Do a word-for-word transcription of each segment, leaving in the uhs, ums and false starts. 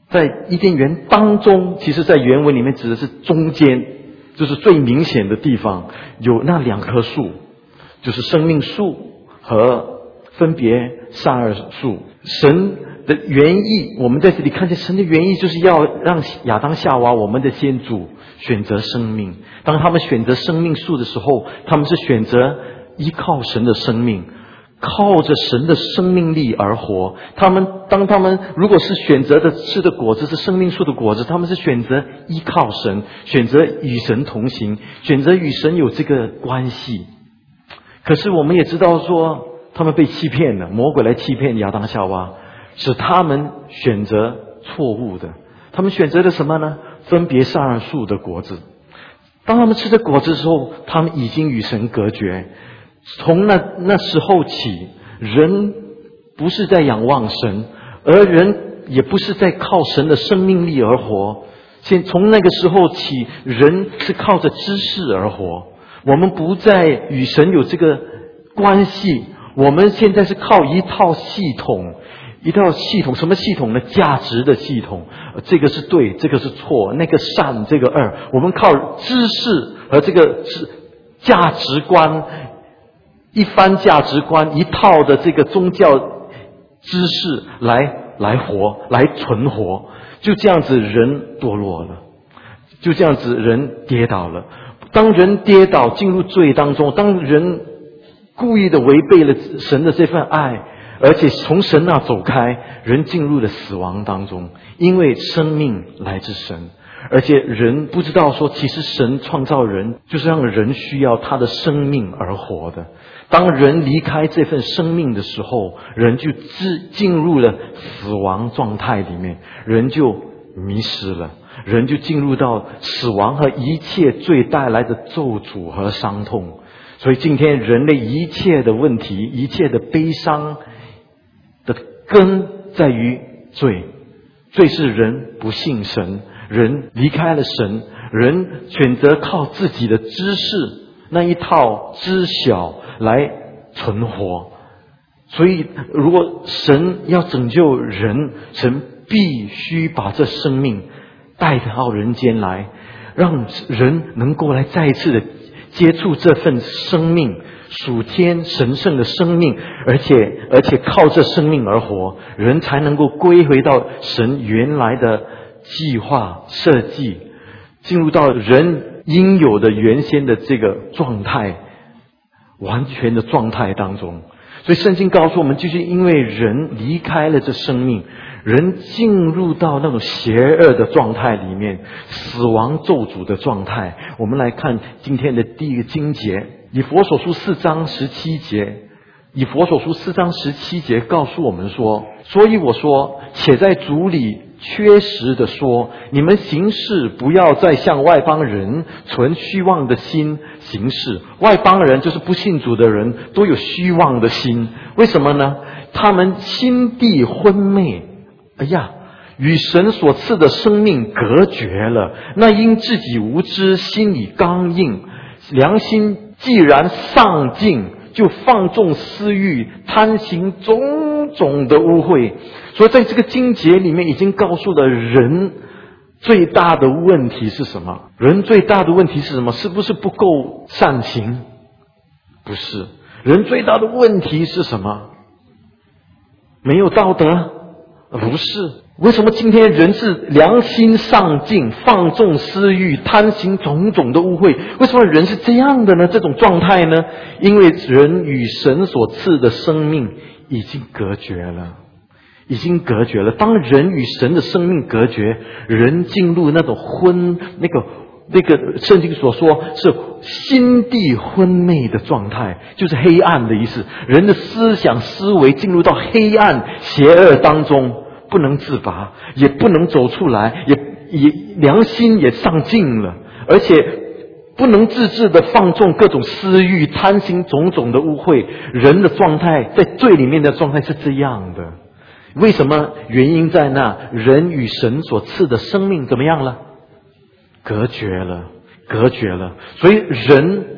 在伊甸园当中，其实在原文里面指的是中间，就是最明显的地方，有那两棵树，就是生命树和分别善恶树。神的原意，我们在这里看见神的原意，就是要让亚当夏娃，我们的先祖选择生命。当他们选择生命树的时候，他们是选择依靠神的生命，靠着神的生命力而活。他们当他们如果是选择的吃的果子是生命树的果子，他们是选择依靠神，选择与神同行，选择与神有这个关系。可是我们也知道说，他们被欺骗了，魔鬼来欺骗亚当夏娃，使他们选择错误的。他们选择了什么呢？分别善恶树的果子。当他们吃的果子的时候，他们已经与神隔绝。从那那时候起，人不是在仰望神，而人也不是在靠神的生命力而活。现从那个时候起，人是靠着知识而活。我们不再与神有这个关系，我们现在是靠一套系统，一套系统，什么系统呢？价值的系统。这个是对，这个是错，那个善，这个恶。我们靠知识和这个价值观，一番价值观，一套的这个宗教知识来来活，来存活。就这样子人堕落了，就这样子人跌倒了。当人跌倒进入罪当中，当人故意的违背了神的这份爱，而且从神那走开，人进入了死亡当中。因为生命来自神，而且人不知道说，其实神创造人就是让人需要他的生命而活的。当人离开这份生命的时候，人就进入了死亡状态里面，人就迷失了，人就进入到死亡和一切罪带来的咒诅和伤痛。所以今天人类一切的问题，一切的悲伤的根在于罪。罪是人不信神，人离开了神，人选择靠自己的知识那一套知晓来存活。所以如果神要拯救人，神必须把这生命带到人间来，让人能够来再一次的接触这份生命，属天神圣的生命，而且而且靠这生命而活，人才能够归回到神原来的计划设计，进入到人应有的原先的这个状态，完全的状态当中。所以圣经告诉我们，就是因为人离开了这生命，人进入到那种邪恶的状态里面，死亡咒诅的状态。我们来看今天的第一个经节，以弗所书四章十七节。以弗所书四章十七节告诉我们说，所以我说，且在主里确实的说，你们行事不要再像外邦人存虚妄的心行事。外邦人就是不信主的人，都有虚妄的心。为什么呢？他们心地昏昧，哎呀，与神所赐的生命隔绝了。那因自己无知，心里刚硬，良心既然丧尽，就放纵私欲，贪行种种的污秽。所以在这个经节里面已经告诉了人最大的问题是什么？人最大的问题是什么？是不是不够善行？不是。人最大的问题是什么？没有道德？不是。为什么今天人是良心丧尽，放纵私欲，贪行种种的污秽？为什么人是这样的呢？这种状态呢？因为人与神所赐的生命已经隔绝了，已经隔绝了。当人与神的生命隔绝，人进入那种昏，那个那个圣经所说是心地昏昧的状态，就是黑暗的意思。人的思想思维进入到黑暗邪恶当中，不能自拔，也不能走出来，也也良心也丧尽了，而且不能自制的放纵各种私欲，贪行种种的污秽。人的状态在罪里面的状态是这样的。为什么？原因在那人与神所赐的生命怎么样了？隔绝了，隔绝了。所以人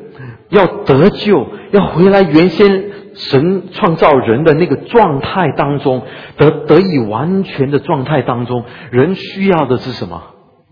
要得救，要回来原先神创造人的那个状态当中，得得以完全的状态当中，人需要的是什么？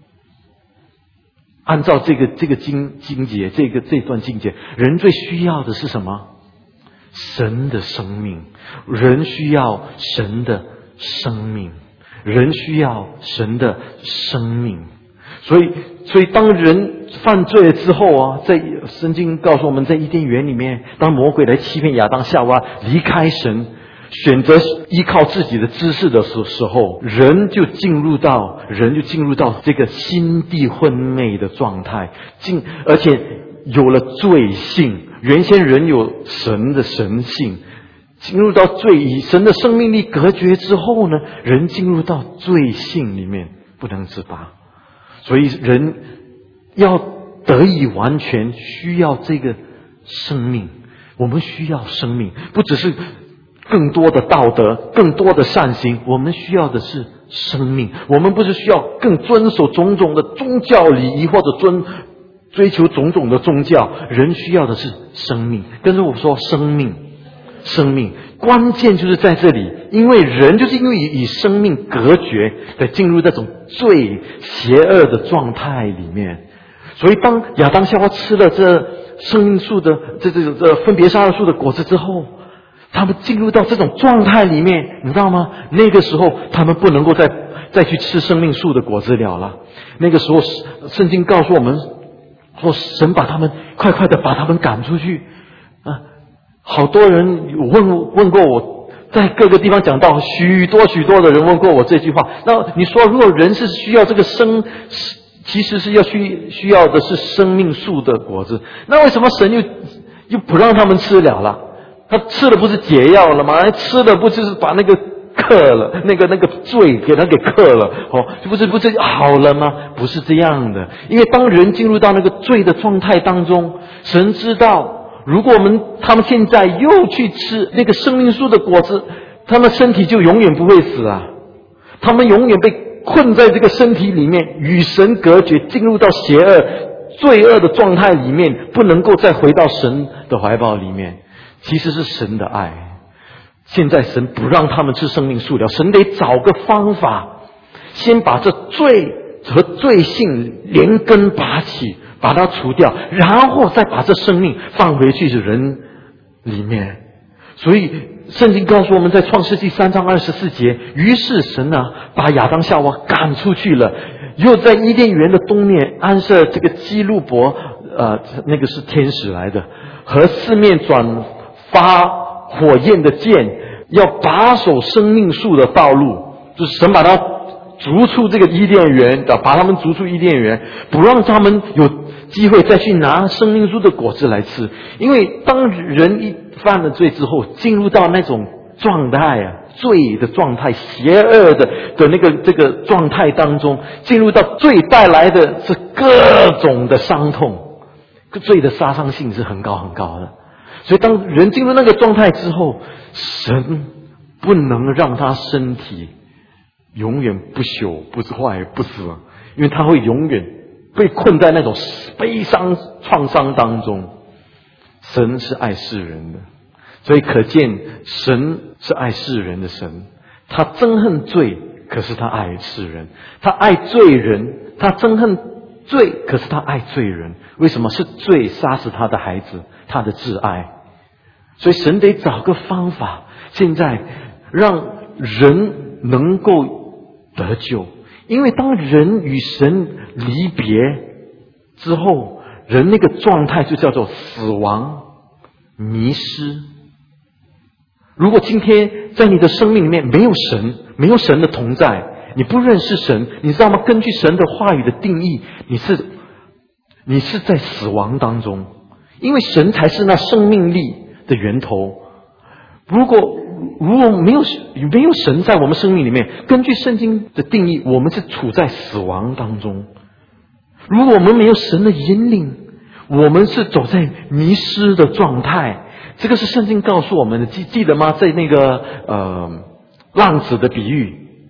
按照这个这个经经节，这个这段经节，人最需要的是什么？神的生命。人需要神的生命，人需要神的生命。所以，所以当人犯罪了之后啊，在圣经告诉我们，在伊甸园里面，当魔鬼来欺骗亚当夏娃，离开神，选择依靠自己的知识的时时候，人就进入到人就进入到这个心地昏昧的状态，进而且有了罪性。原先人有神的神性，进入到罪，以神的生命力隔绝之后呢，人进入到罪性里面不能自拔。所以人要得以完全，需要这个生命。我们需要生命，不只是更多的道德，更多的善行，我们需要的是生命。我们不是需要更遵守种种的宗教礼仪，或者遵追求种种的宗教，人需要的是生命。跟着我说生命，生命关键就是在这里，因为人就是因为以生命隔绝的进入那种最邪恶的状态里面。所以当亚当夏娃吃了这生命树的这这这分别善恶树的果子之后，他们进入到这种状态里面，你知道吗？那个时候他们不能够再再去吃生命树的果子了了。那个时候圣经告诉我们说，神把他们快快的把他们赶出去啊！好多人有问问过我，在各个地方讲到，许多许多的人问过我这句话。那你说，如果人是需要这个生，其实是要需需要的是生命树的果子，那为什么神又又不让他们吃了了？他吃了不是解药了吗？吃了不就是把那个克了，那个那个罪给他给克了？哦，不是不是好了吗？不是这样的。因为当人进入到那个罪的状态当中，神知道，如果我们他们现在又去吃那个生命树的果子，他们身体就永远不会死啊！他们永远被困在这个身体里面，与神隔绝，进入到邪恶、罪恶的状态里面，不能够再回到神的怀抱里面。其实是神的爱。现在神不让他们吃生命树了，神得找个方法，先把这罪和罪性连根拔起，把它除掉，然后再把这生命放回去人里面。所以圣经告诉我们，在创世纪三章二十四节，于是神啊把亚当夏娃赶出去了，又在伊甸园的东面安设这个基路伯，呃，那个是天使来的，和四面转发火焰的剑，要把守生命树的道路。就是神把他逐出这个伊甸园，把他们逐出伊甸园，不让他们有机会再去拿生命树的果子来吃。因为当人一犯了罪之后，进入到那种状态啊，罪的状态，邪恶的的那个这个状态当中，进入到罪带来的是各种的伤痛，罪的杀伤性是很高很高的。所以当人进入那个状态之后，神不能让他身体永远不朽、不坏、不死，因为他会永远被困在那种悲伤创伤当中。神是爱世人的，所以可见神是爱世人的神。他憎恨罪，可是他爱世人；他爱罪人，他憎恨罪，可是他爱罪人。为什么？是罪杀死他的孩子，他的挚爱。所以神得找个方法，现在让人能够得救。因为当人与神离别之后，人那个状态就叫做死亡、迷失。如果今天在你的生命里面没有神，没有神的同在，你不认识神，你知道吗？根据神的话语的定义，你是你是在死亡当中。因为神才是那生命力的源头。如果如果没有没有神在我们生命里面，根据圣经的定义，我们是处在死亡当中。如果我们没有神的引领，我们是走在迷失的状态。这个是圣经告诉我们的，记记得吗？在那个呃浪子的比喻，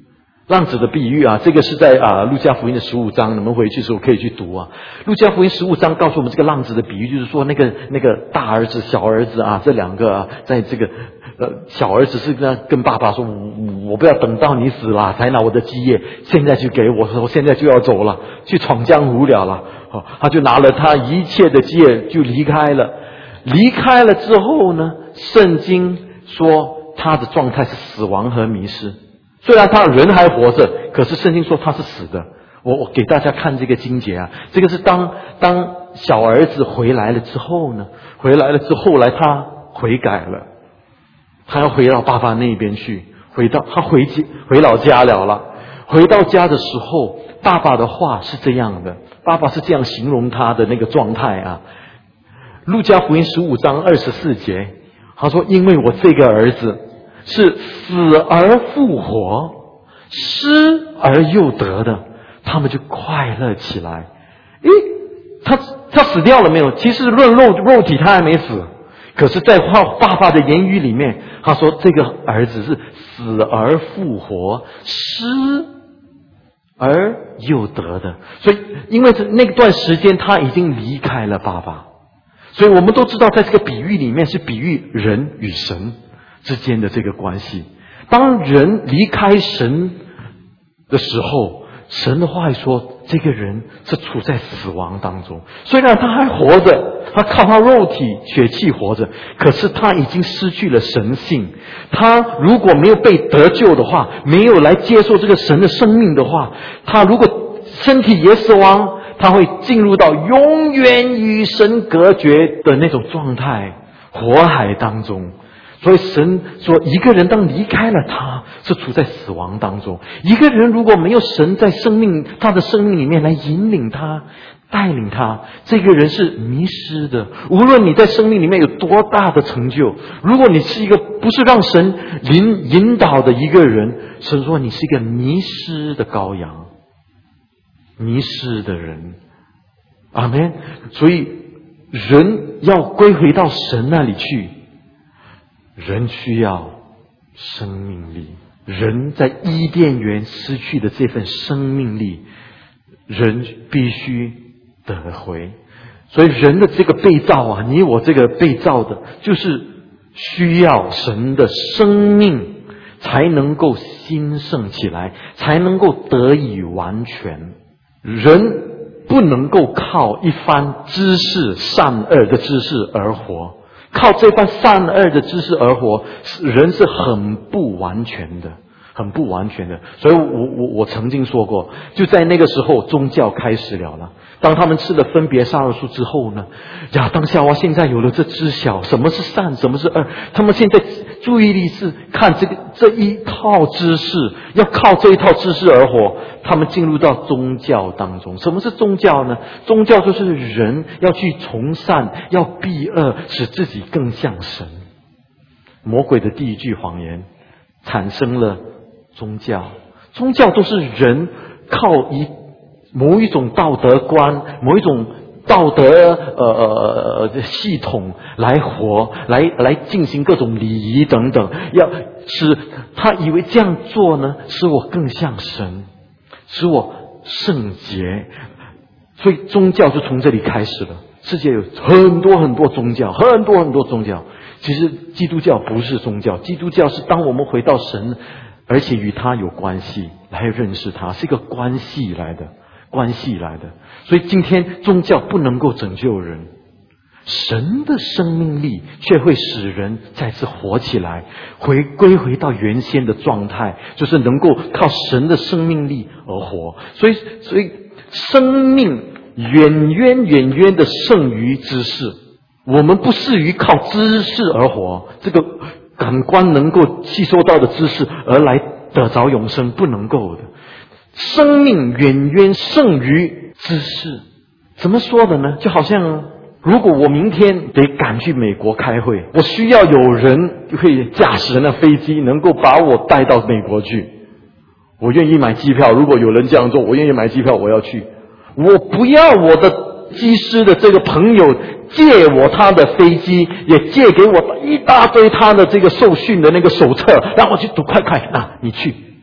浪子的比喻啊，这个是在啊路加福音的十五章，你们回去的时候可以去读啊。路加福音十五章告诉我们，这个浪子的比喻就是说，那个那个大儿子、小儿子啊，这两个啊，在这个呃小儿子是跟跟爸爸说，我我不要等到你死了才拿我的基业，现在就给我，说我现在就要走了，去闯江湖了了。哦，他就拿了他一切的基业就离开了。离开了之后呢，圣经说他的状态是死亡和迷失。虽然他人还活着，可是圣经说他是死的。我我给大家看这个经节啊，这个是当当小儿子回来了之后呢，回来了之后，后来他悔改了，他要回到爸爸那边去，回到他回家回老家了了。回到家的时候，爸爸的话是这样的，爸爸是这样形容他的那个状态啊。路加福音十五章二十四节，他说：“因为我这个儿子是死而复活，失而又得的，他们就快乐起来。”诶，他他死掉了没有？其实论肉肉体他还没死，可是在爸爸的言语里面，他说这个儿子是死而复活，失而又得的。所以因为那段时间他已经离开了爸爸，所以我们都知道在这个比喻里面是比喻人与神之间的这个关系。当人离开神的时候，神的话说这个人是处在死亡当中，虽然他还活着，他靠他肉体血气活着，可是他已经失去了神性。他如果没有被得救的话，没有来接受这个神的生命的话，他如果身体也死亡，他会进入到永远与神隔绝的那种状态，火海当中。所以神说，一个人当离开了他，是处在死亡当中。一个人如果没有神在生命他的生命里面来引领他带领他，这个人是迷失的。无论你在生命里面有多大的成就，如果你是一个不是让神引引导的一个人，神说你是一个迷失的羔羊，迷失的人。阿们。所以人要归回到神那里去，人需要生命力。人在伊甸园失去的这份生命力，人必须得回。所以人的这个被造啊，你我这个被造的，就是需要神的生命才能够兴盛起来，才能够得以完全。人不能够靠一番知识善恶的知识而活，靠这番善恶的知识而活，人是很不完全的，很不完全的。所以我我我曾经说过，就在那个时候宗教开始了了。当他们吃了分别善恶树之后呢，亚当夏娃现在有了这知晓什么是善什么是恶，他们现在注意力是看这个这一套知识，要靠这一套知识而活。他们进入到宗教当中。什么是宗教呢？宗教就是人要去从善，要避恶，使自己更像神。魔鬼的第一句谎言产生了宗教。宗教都是人靠一某一种道德观，某一种道德呃呃系统来活，来来进行各种礼仪等等，要使他以为这样做呢，使我更像神，使我圣洁。所以宗教就从这里开始了。世界有很多很多宗教，很多很多宗教。其实基督教不是宗教，基督教是当我们回到神，而且与他有关系，来认识他，是一个关系来的。关系来的。所以今天宗教不能够拯救人，神的生命力却会使人再次活起来，回归回到原先的状态，就是能够靠神的生命力而活。所以所以生命远远远远的胜于知识。我们不适于靠知识而活，这个感官能够吸收到的知识而来得着永生，不能够的。生命远远胜于知识。怎么说的呢？就好像如果我明天得赶去美国开会，我需要有人会驾驶那飞机，能够把我带到美国去。我愿意买机票，如果有人这样做，我愿意买机票，我要去。我不要我的机师的这个朋友借我他的飞机，也借给我一大堆他的这个受训的那个手册，让我去读，快快啊，你去。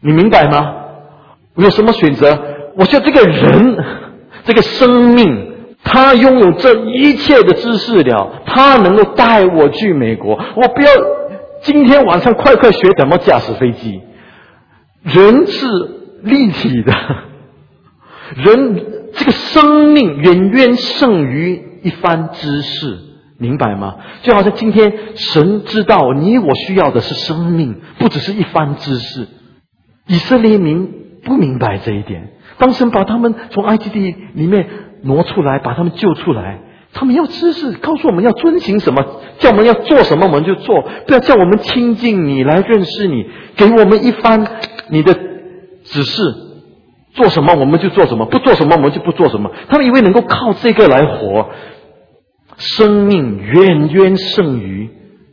你明白吗？我有什么选择？我需要这个人，这个生命，他拥有这一切的知识了，他能够带我去美国。我不要今天晚上快快学怎么驾驶飞机。人是立体的，人这个生命远远胜于一番知识，明白吗？就好像今天神知道你我需要的是生命，不只是一番知识。以色列民不明白这一点，当神把他们从埃及地里面挪出来，把他们救出来，他们要知识，告诉我们要遵行什么，叫我们要做什么我们就做，不要叫我们亲近你来认识你，给我们一番你的指示，做什么我们就做什么，不做什么我们就不做什么。他们以为能够靠这个来活，生命远远胜于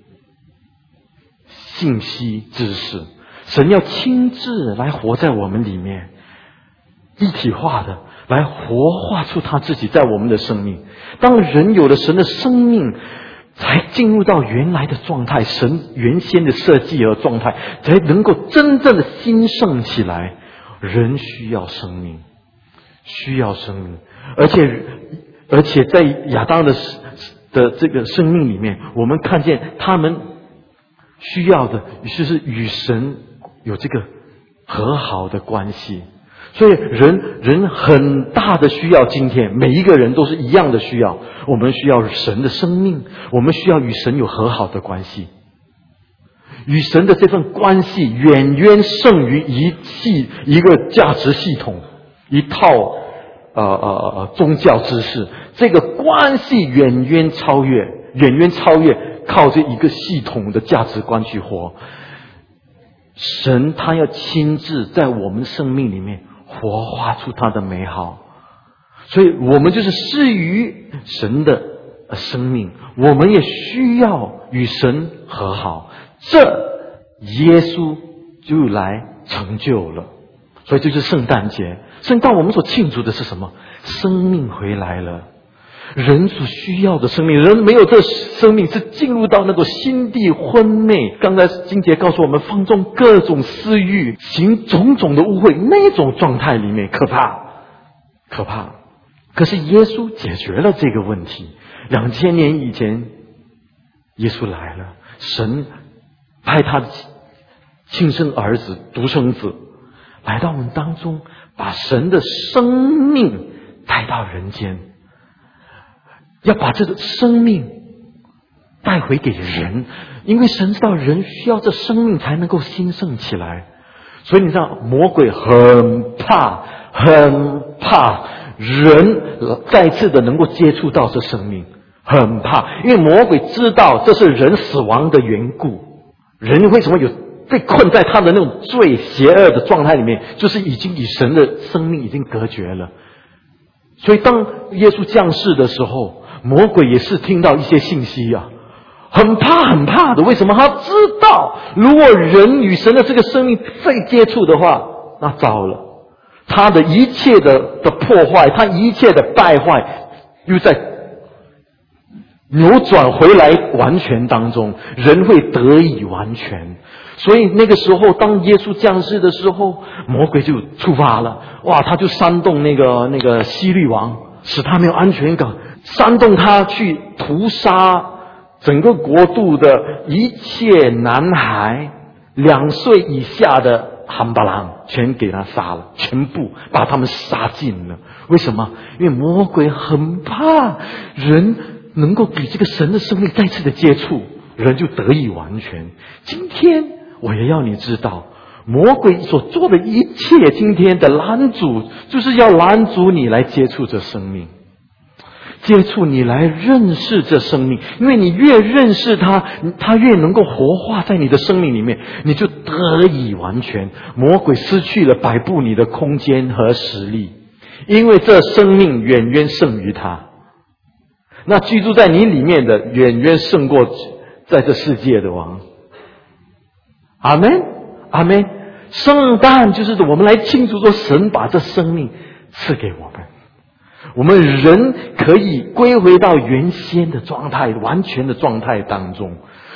信息知识。神要亲自来活在我们里面，一体化的来活化出他自己在我们的生命。当人有了神的生命，才进入到原来的状态，神原先的设计和状态，才能够真正的兴盛起来。人需要生命，需要生命，而且而且在亚当的的这个生命里面，我们看见他们需要的就是与神有这个和好的关系。所以人人很大的需要，今天每一个人都是一样的需要，我们需要神的生命，我们需要与神有和好的关系。与神的这份关系远远胜于一系一个价值系统，一套呃呃呃宗教知识。这个关系远远超越，远远超越靠这一个系统的价值观去活。神他要亲自在我们生命里面活化出他的美好，所以我们就是施于神的生命，我们也需要与神和好，这耶稣就来成就了。所以这就是圣诞节。圣诞我们所庆祝的是什么？生命回来了，人所需要的生命。人没有这生命，是进入到那个心地昏昧，刚才经节告诉我们，放纵各种私欲，行种种的污秽，那种状态里面，可怕可怕。可是耶稣解决了这个问题。两千年以前耶稣来了，神派他的亲生儿子独生子来到我们当中，把神的生命带到人间，要把这个生命带回给人，因为神知道人需要这生命才能够兴盛起来。所以你知道魔鬼很怕很怕人再次的能够接触到这生命，很怕，因为魔鬼知道这是人死亡的缘故。人为什么有被困在他的那种最邪恶的状态里面，就是已经与神的生命已经隔绝了。所以当耶稣降世的时候，魔鬼也是听到一些信息啊，很怕很怕的。为什么？他知道如果人与神的这个生命再接触的话，那糟了，他的一切的的破坏，他一切的败坏又在扭转回来完全当中，人会得以完全。所以那个时候当耶稣降世的时候，魔鬼就出发了，哇，他就煽动那个那个希律王，使他没有安全感，煽动他去屠杀整个国度的一切男孩，两岁以下的汉巴郎全给他杀了，全部把他们杀尽了。为什么？因为魔鬼很怕人能够与这个神的生命再次的接触，人就得以完全。今天我也要你知道，魔鬼所做的一切，今天的拦阻，就是要拦阻你来接触这生命，接触你来认识这生命。因为你越认识他，他越能够活化在你的生命里面，你就得以完全。魔鬼失去了摆布你的空间和实力，因为这生命远远胜于他。那居住在你里面的远远胜过在这世界的王。阿们阿们。圣诞就是我们来庆祝说神把这生命赐给我们，我们人可以归回到原先的状态，完全的状态当中。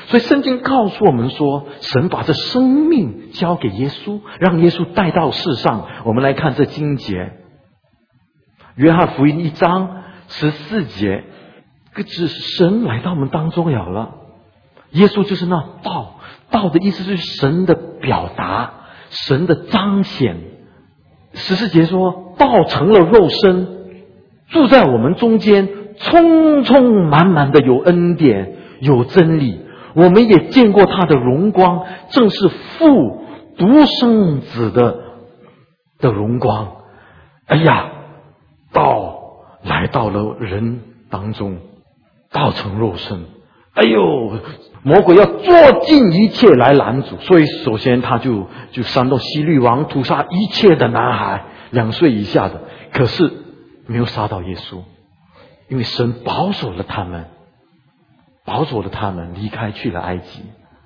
所以圣经告诉我们说，神把这生命交给耶稣，让耶稣带到世上。我们来看这经节，约翰福音一章十四节，这是神来到我们当中了了。耶稣就是那道，道的意思是神的表达，神的彰显。十四节说，道成了肉身，住在我们中间，充充满满的有恩典，有真理。我们也见过他的荣光，正是父独生子的的荣光。哎呀，道来到了人当中，道成肉身。哎呦，魔鬼要做尽一切来拦阻，所以首先他就就煽动希律王屠杀一切的男孩，两岁以下的，可是没有杀到耶稣，因为神保守了他们，保守了他们离开去了埃及。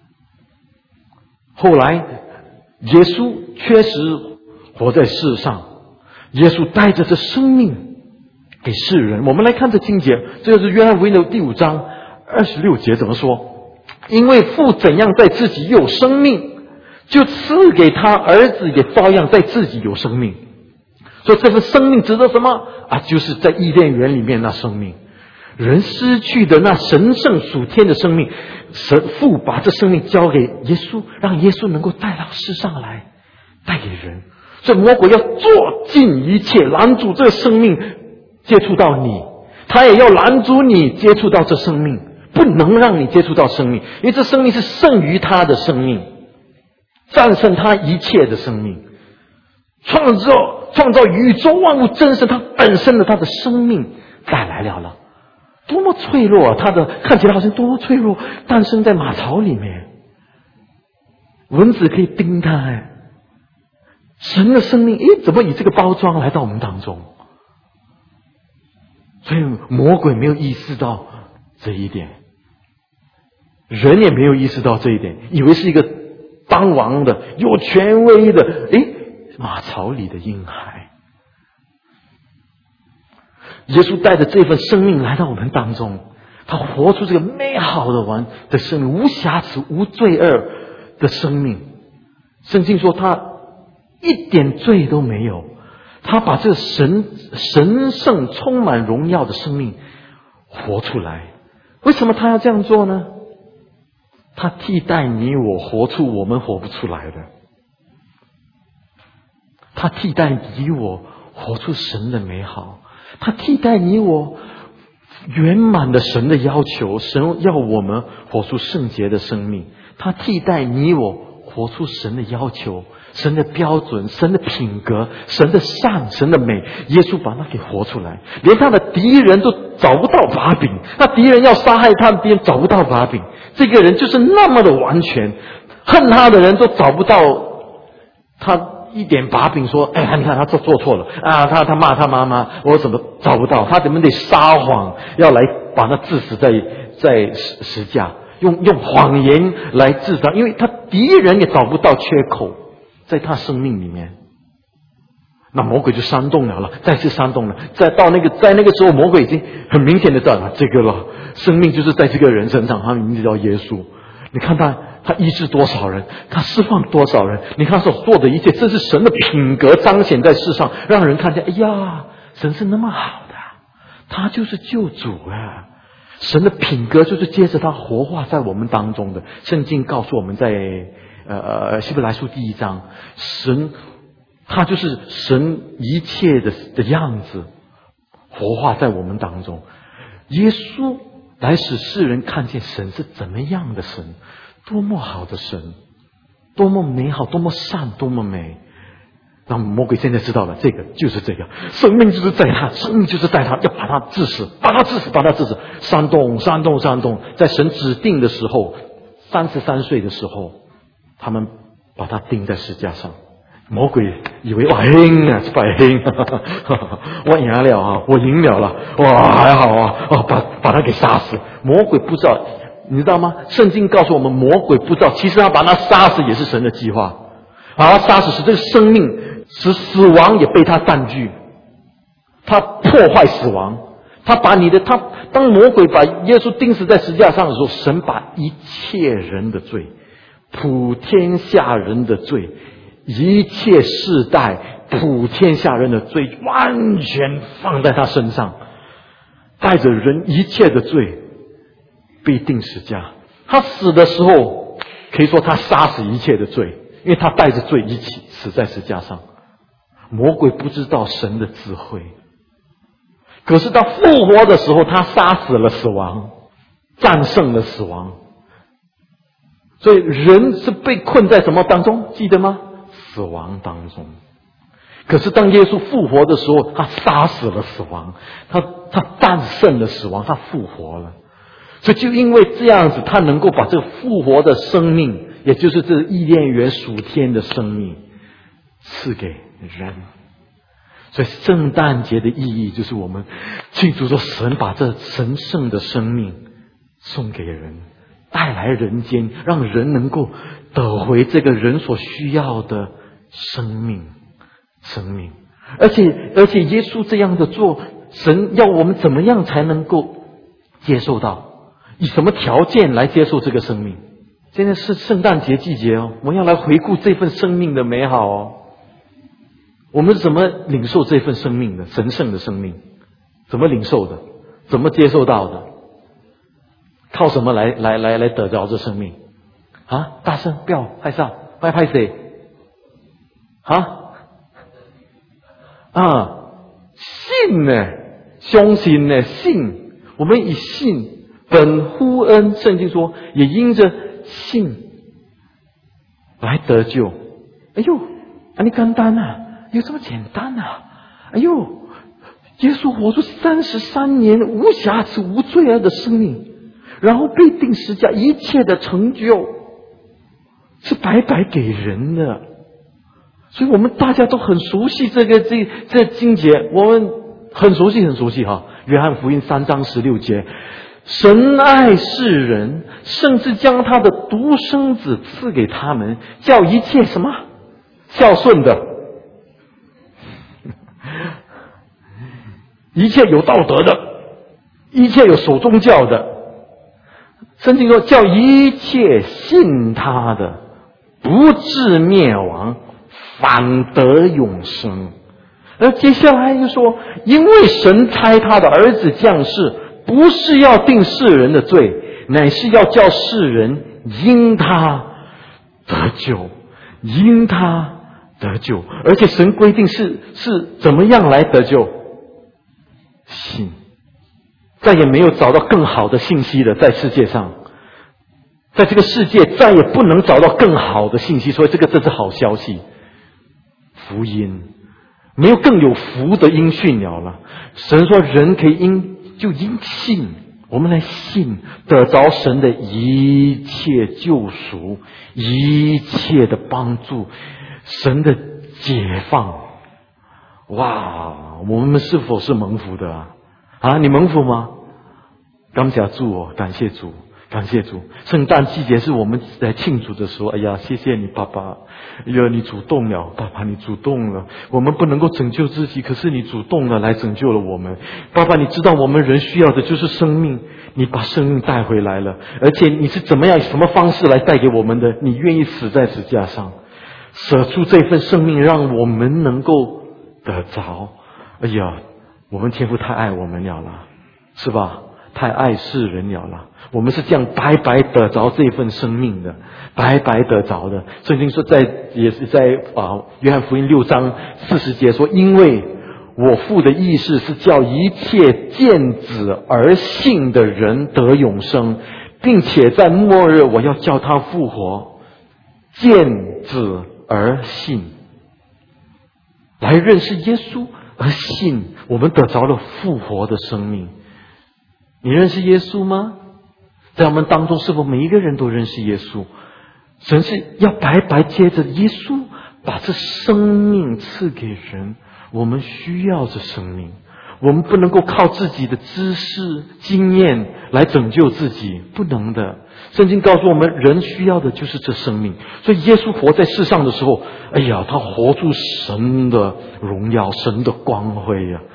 后来耶稣确实活在世上，耶稣带着这生命给世人。我们来看这经节，这就是约翰福音的第五章二十六节怎么说？因为父怎样在自己有生命，就赐给他儿子也照样在自己有生命。所以这份生命指的什么啊？就是在伊甸园里面那生命，人失去的那神圣属天的生命，神父把这生命交给耶稣，让耶稣能够带到世上来，带给人。所以魔鬼要做尽一切拦阻这个生命接触到你，他也要拦阻你接触到这生命，不能让你接触到生命，因为这生命是胜于他的生命，战胜他一切的生命，创造创造宇宙万物真神他本身的他的生命带来了了。多么脆弱啊！他的看起来好像多么脆弱，诞生在马槽里面，蚊子可以叮他哎。神的生命，诶，怎么以这个包装来到我们当中？所以魔鬼没有意识到这一点，人也没有意识到这一点，以为是一个当王的、有权威的，诶，马槽里的婴孩。耶稣带着这份生命来到我们当中，他活出这个美好的完的生命，无瑕疵、无罪恶的生命。圣经说他一点罪都没有，他把这个神神圣、充满荣耀的生命活出来。为什么他要这样做呢？他替代你我活出我们活不出来的，他替代你我活出神的美好，他替代你我圆满的神的要求，神要我们活出圣洁的生命，他替代你我活出神的要求，神的标准，神的品格，神的善，神的美，耶稣把它给活出来，连他的敌人都找不到把柄，那敌人要杀害他，敌人找不到把柄，这个人就是那么的完全，恨他的人都找不到他一点把柄，说哎，你看他做做错了啊，他他骂他妈妈，我怎么找不到？他怎么得撒谎，要来把他致死在在石石架，用用谎言来治他，因为他敌人也找不到缺口在他生命里面。那魔鬼就煽动了了，再次煽动了，再到那个在那个时候，魔鬼已经很明显的知道了这个了，生命就是在这个人身上，他名字叫耶稣。你看他他医治多少人，他释放多少人，你看所做的一切，这是神的品格彰显在世上，让人看见，哎呀，神是那么好的，他就是救主啊！神的品格就是接着他活化在我们当中的。圣经告诉我们在呃希伯来书第一章，神他就是神一切的的样子活化在我们当中。耶稣来使世人看见神是怎么样的神，多么好的神，多么美好，多么善，多么美。那魔鬼现在知道了，这个就是这个生命就是在他，生命就是在他，要把他致死，把他致死，把他致死，煽动煽动煽动。在神指定的时候，三十三岁的时候，他们把他钉在石架上。魔鬼以为哇赢啊，百赢，我赢了啊，我赢了了，哇还好啊，哦把把他给杀死。魔鬼不知道，你知道吗？圣经告诉我们，魔鬼不知道，其实他把他杀死也是神的计划，把他杀死使这个生命，使死亡也被他占据，他破坏死亡， 他把你的他当魔鬼把耶稣钉死在十字架上的时候，神把一切人的罪，普天下人的罪，一切世代普天下人的罪，完全放在他身上，带着人一切的罪被钉十字架。他死的时候，可以说他杀死一切的罪，因为他带着罪一起死在十字架上。魔鬼不知道神的智慧，可是到复活的时候，他杀死了死亡，战胜了死亡。所以人是被困在什么当中？记得吗？死亡当中。可是当耶稣复活的时候，他杀死了死亡，他他战胜了死亡，他复活了。所以就因为这样子，他能够把这个复活的生命，也就是这伊甸园属天的生命赐给人。所以圣诞节的意义就是我们庆祝说神把这神圣的生命送给人，带来人间，让人能够得回这个人所需要的生命生命。而且而且耶稣这样的做，神要我们怎么样才能够接受到？以什么条件来接受这个生命？现在是圣诞节季节哦，我们要来回顾这份生命的美好哦。我们是怎么领受这份生命的神圣的生命？怎么领受的？怎么接受到的？靠什么来来来来得着这生命？啊！大声，不要害臊，害怕谁？啊啊！信呢？相信呢？信，我们以信。本乎恩，圣经说也因着信来得救。哎呦，啊你简单啊，有这么简单啊？哎呦，耶稣活出三十三年无瑕疵无罪恶的生命，然后被钉十字架，一切的成就是白白给人的。所以我们大家都很熟悉这个这这经节，我们很熟悉很熟悉哈。约翰福音三章十六节。神爱世人，甚至将他的独生子赐给他们，叫一切什么孝顺的，一切有道德的，一切有守宗教的。圣经说，叫一切信他的，不至灭亡，反得永生。而接下来又说，因为神差他的儿子降世，不是要定世人的罪，乃是要叫世人因他得救，因他得救。而且神规定是是怎么样来得救？信。再也没有找到更好的信息了，在世界上，在这个世界再也不能找到更好的信息，所以这个真是好消息。福音没有更有福的音讯了了。神说人可以因就因信，我们来信得着神的一切救赎，一切的帮助，神的解放。哇，我们是否是蒙福的啊？啊，你蒙福吗？感谢主哦，感谢主，感谢主。圣诞季节是我们来庆祝的时候。哎呀，谢谢你爸爸，哎呀，你主动了，爸爸你主动了。我们不能够拯救自己，可是你主动了来拯救了我们。爸爸，你知道我们人需要的就是生命，你把生命带回来了，而且你是怎么样什么方式来带给我们的？你愿意死在十字架上，舍出这份生命，让我们能够得着。哎呀，我们天父太爱我们了啦，是吧？太爱世人了啦。我们是这样白白得着这份生命的，白白得着的。圣经说在也是在啊约翰福音六章四十节说，因为我父的意思是叫一切见子而信的人得永生，并且在末日我要叫他复活。见子而信，来认识耶稣而信，我们得着了复活的生命。你认识耶稣吗？在我们当中是否每一个人都认识耶稣？神是要白白接着耶稣把这生命赐给人，我们需要这生命，我们不能够靠自己的知识经验来拯救自己，不能的。圣经告诉我们，人需要的就是这生命。所以耶稣活在世上的时候，哎呀，他活出神的荣耀，神的光辉呀、啊。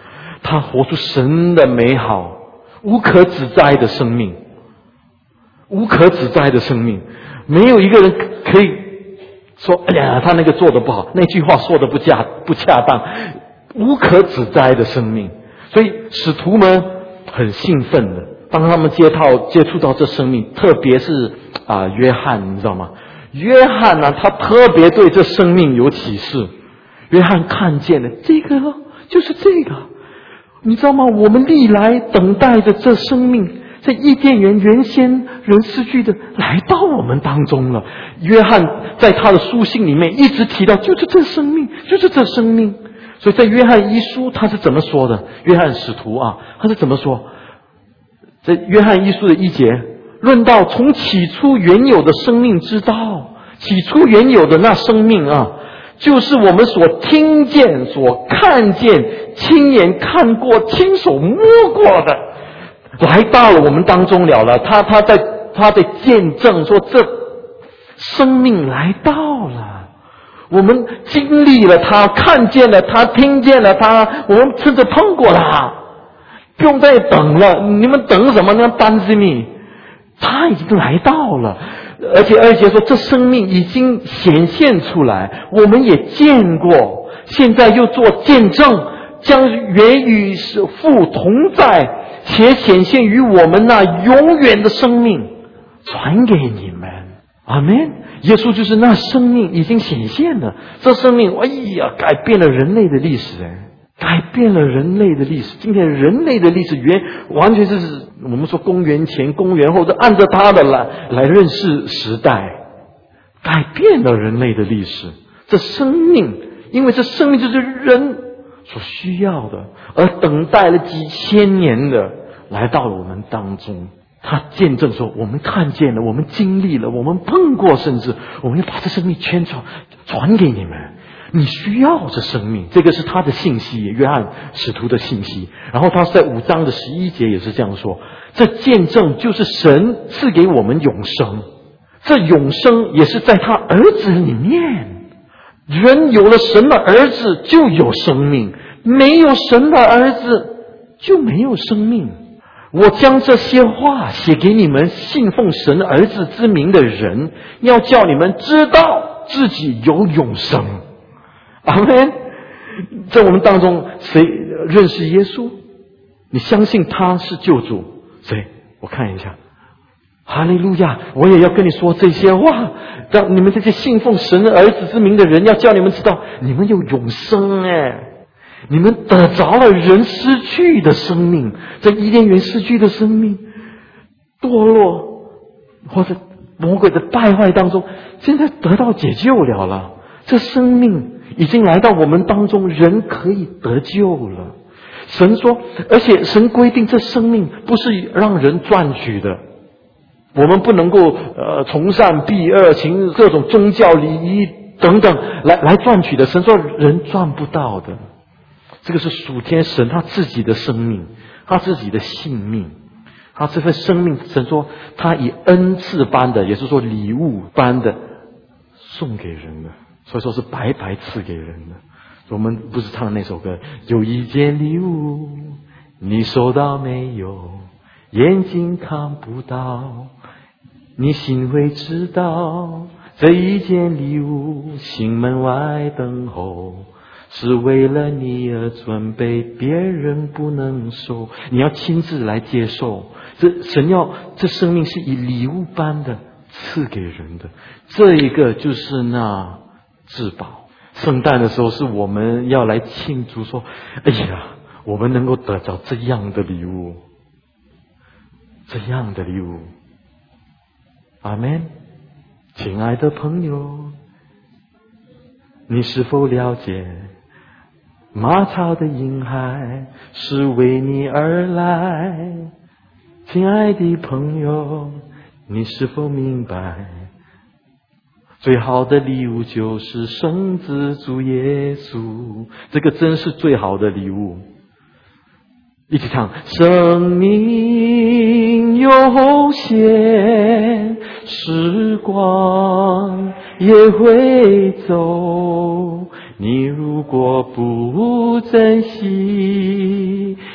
他活出神的美好，无可指摘的生命，无可指摘的生命，没有一个人可以说，哎呀，他那个做的不好，那句话说的不恰不恰当，无可指摘的生命。所以使徒们很兴奋的，当他们接到接触到这生命，特别是啊、呃、约翰，你知道吗？约翰呢、啊，他特别对这生命有启示。约翰看见了这个，就是这个，你知道吗？我们历来等待着这生命，这伊甸园原先人失去的来到我们当中了。约翰在他的书信里面一直提到，就是这生命，就是这生命。所以在约翰一书他是怎么说的？约翰使徒啊，他是怎么说？在约翰一书的一节，论到从起初原有的生命之道，起初原有的那生命啊，就是我们所听见、所看见、亲眼看过、亲手摸过的，来到了我们当中了了。他他在他在见证说，这生命来到了。我们经历了它，看见了它，听见了它，我们甚至碰过它，不用再等了。你们等什么呢？担心你，它已经来到了。而且二节说，这生命已经显现出来，我们也见过，现在又做见证，将原与父同在，且显现于我们那永远的生命传给你们。阿们。耶稣就是那生命已经显现了，这生命哎呀改变了人类的历史，哎，改变了人类的历史。今天人类的历史原完全是我们说公元前公元后，都按照他的来来认识时代，改变了人类的历史。这生命，因为这生命就是人所需要的，而等待了几千年的来到了我们当中。他见证说，我们看见了，我们经历了，我们碰过，甚至我们要把这生命圈传传给你们。你需要这生命，这个是他的信息，约翰使徒的信息。然后他在五章的十一节也是这样说，这见证就是神赐给我们永生，这永生也是在他儿子里面。人有了神的儿子就有生命，没有神的儿子就没有生命。我将这些话写给你们信奉神儿子之名的人，要叫你们知道自己有永生。阿们。在我们当中，谁认识耶稣？你相信他是救主？谁？我看一下。哈利路亚！我也要跟你说这些话，让你们这些信奉神儿子之名的人，要叫你们知道你们有永生。哎，你们得着了人失去的生命，在伊甸园失去的生命，堕落或者魔鬼的败坏当中，现在得到解救了了。这生命已经来到我们当中，人可以得救了。神说，而且神规定这生命不是让人赚取的，我们不能够呃从善避恶，行各种宗教礼仪等等来来赚取的。神说人赚不到的。这个是属天神他自己的生命，他自己的性命，他这份生命，神说他以恩赐般的，也就是说礼物般的送给人的，所以说是白白赐给人的。我们不是唱那首歌，有一件礼物你收到没有，眼睛看不到，你心会知道，这一件礼物心门外等候，是为了你而准备，别人不能收，你要亲自来接受。这神要这生命是以礼物般的赐给人的，这一个就是那至宝。圣诞的时候是我们要来庆祝说，哎呀，我们能够得着这样的礼物，这样的礼物。阿们。亲爱的朋友，你是否了解马槽的婴孩是为你而来？亲爱的朋友，你是否明白最好的礼物就是圣子主耶稣？这个真是最好的礼物。一起唱，生命有限，时光也会走，你如果不珍惜，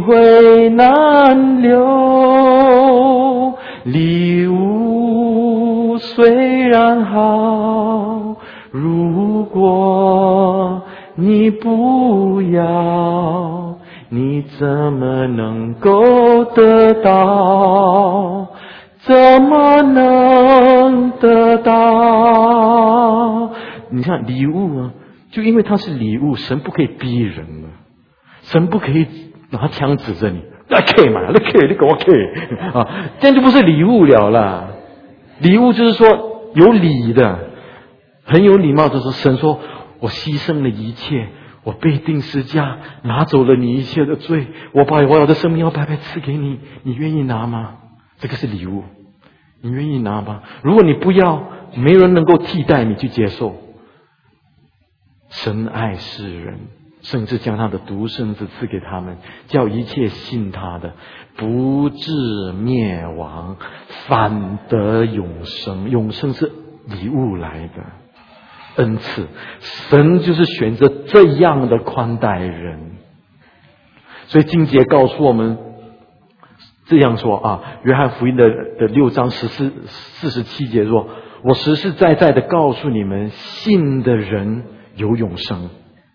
会难留。礼物虽然好，如果你不要，你怎么能够得到？怎么能得到？你看礼物啊，就因为它是礼物，神不可以逼人了，神不可以拿枪指着你，来 K 嘛，来 K， 你给我 K 啊，这样就不是礼物了啦。礼物就是说有礼的，很有礼貌的说，神说我牺牲了一切，我被钉十架，拿走了你一切的罪，我把我的生命要白白赐给你，你愿意拿吗？这个是礼物，你愿意拿吗？如果你不要，没人能够替代你去接受。神爱世人，甚至将他的独生子赐给他们，叫一切信他的不至灭亡，反得永生。永生是礼物来的，恩赐。神就是选择这样的宽待人。所以经节告诉我们这样说啊，约翰福音的的六章十四四十七节说，我实实在在的告诉你们，信的人有永生。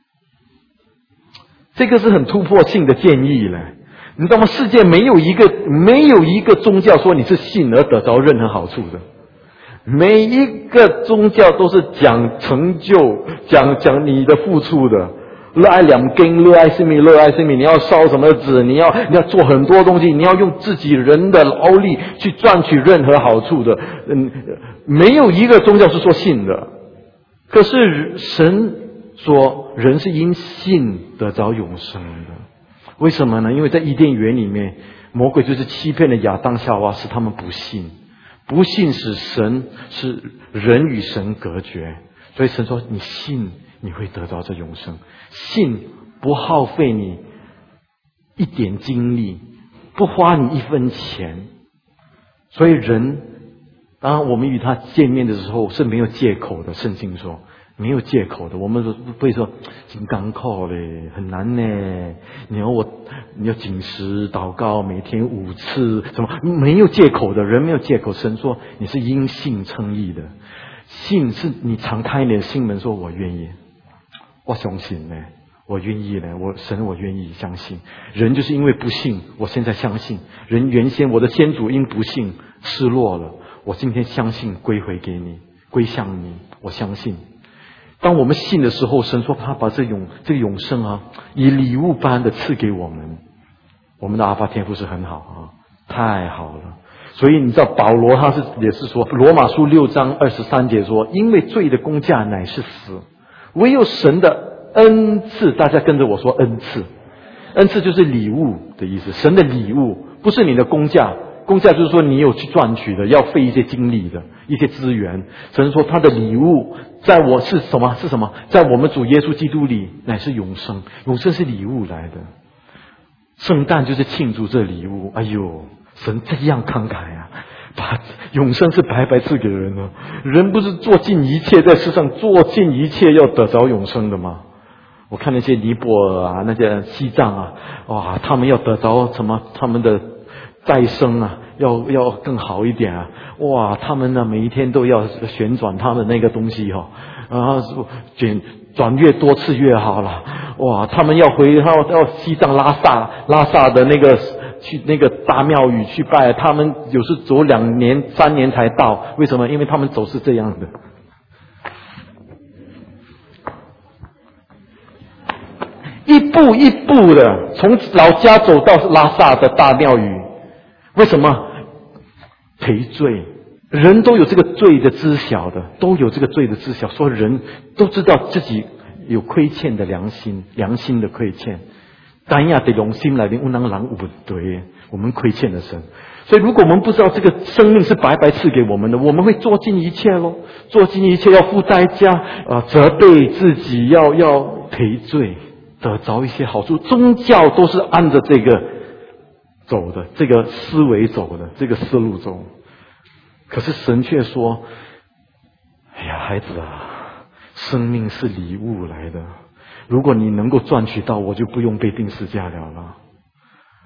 这个是很突破性的建议了，你知道吗？世界没有一个没有一个宗教说你是信而得着任何好处的，每一个宗教都是讲成就，讲讲你的付出的。热爱两根，热爱生命，热爱生命，你要烧什么纸，你要你要做很多东西，你要用自己人的劳力去赚取任何好处的。嗯，没有一个宗教是说信的。可是神说人是因信得着永生的。为什么呢？因为在伊甸园里面，魔鬼就是欺骗了亚当夏娃，使他们不信，不信使神使人与神隔绝。所以神说你信你会得到这永生，信不耗费你一点精力，不花你一分钱。所以人当然我们与他见面的时候是没有借口的，圣经说没有借口的。我们不会说金刚靠嘞，很难呢，你要我你要禁食祷告每天五次，什么没有借口的，人没有借口。神说你是因信称义的，信是你敞开你的心门说我愿意，我相信呢，我愿意呢，我神我愿意相信。人就是因为不信，我现在相信。人原先我的先祖因不信失落了，我今天相信归回给你，归向你，我相信。当我们信的时候，神说他把这永这个永生啊，以礼物般的赐给我们。我们的阿爸天父是很好啊，太好了。所以你知道保罗他是也是说，罗马书六章二十三节说，因为罪的工价乃是死，唯有神的恩赐，大家跟着我说恩赐，恩赐就是礼物的意思。神的礼物不是你的工价，工价就是说你有去赚取的，要费一些精力的一些资源。神说他的礼物在我是什么？是什么？在我们主耶稣基督里乃是永生，永生是礼物来的。圣诞就是庆祝这礼物。哎呦，神这样慷慨啊，把永生是白白赐给人的。人不是做尽一切，在世上做尽一切要得着永生的吗？我看那些尼泊尔啊，那些西藏啊，哇，他们要得着什么？他们的再生啊，要要更好一点啊！哇，他们呢每一天都要旋转他们那个东西哈、哦，然后转转越多次越好了。哇，他们要回到到西藏拉萨拉萨的那个去那个大庙宇去拜，他们有时走两年三年才到。为什么？因为他们走是这样的。一步一步的从老家走到拉萨的大庙宇，为什么？赔罪，人都有这个罪的知晓的，都有这个罪的知晓，所以人都知道自己有亏欠的良心，良心的亏欠。单亚的良心来临，乌囊狼五对，我们亏欠了神。所以如果我们不知道这个生命是白白赐给我们的，我们会做尽一切咯，做尽一切要付代价啊、呃，责备自己，要要赔罪。得着一些好处，宗教都是按着这个走的，这个思维走的，这个思路走。可是神却说：“哎呀，孩子啊，生命是礼物来的。如果你能够赚取到，我就不用被钉十架了了。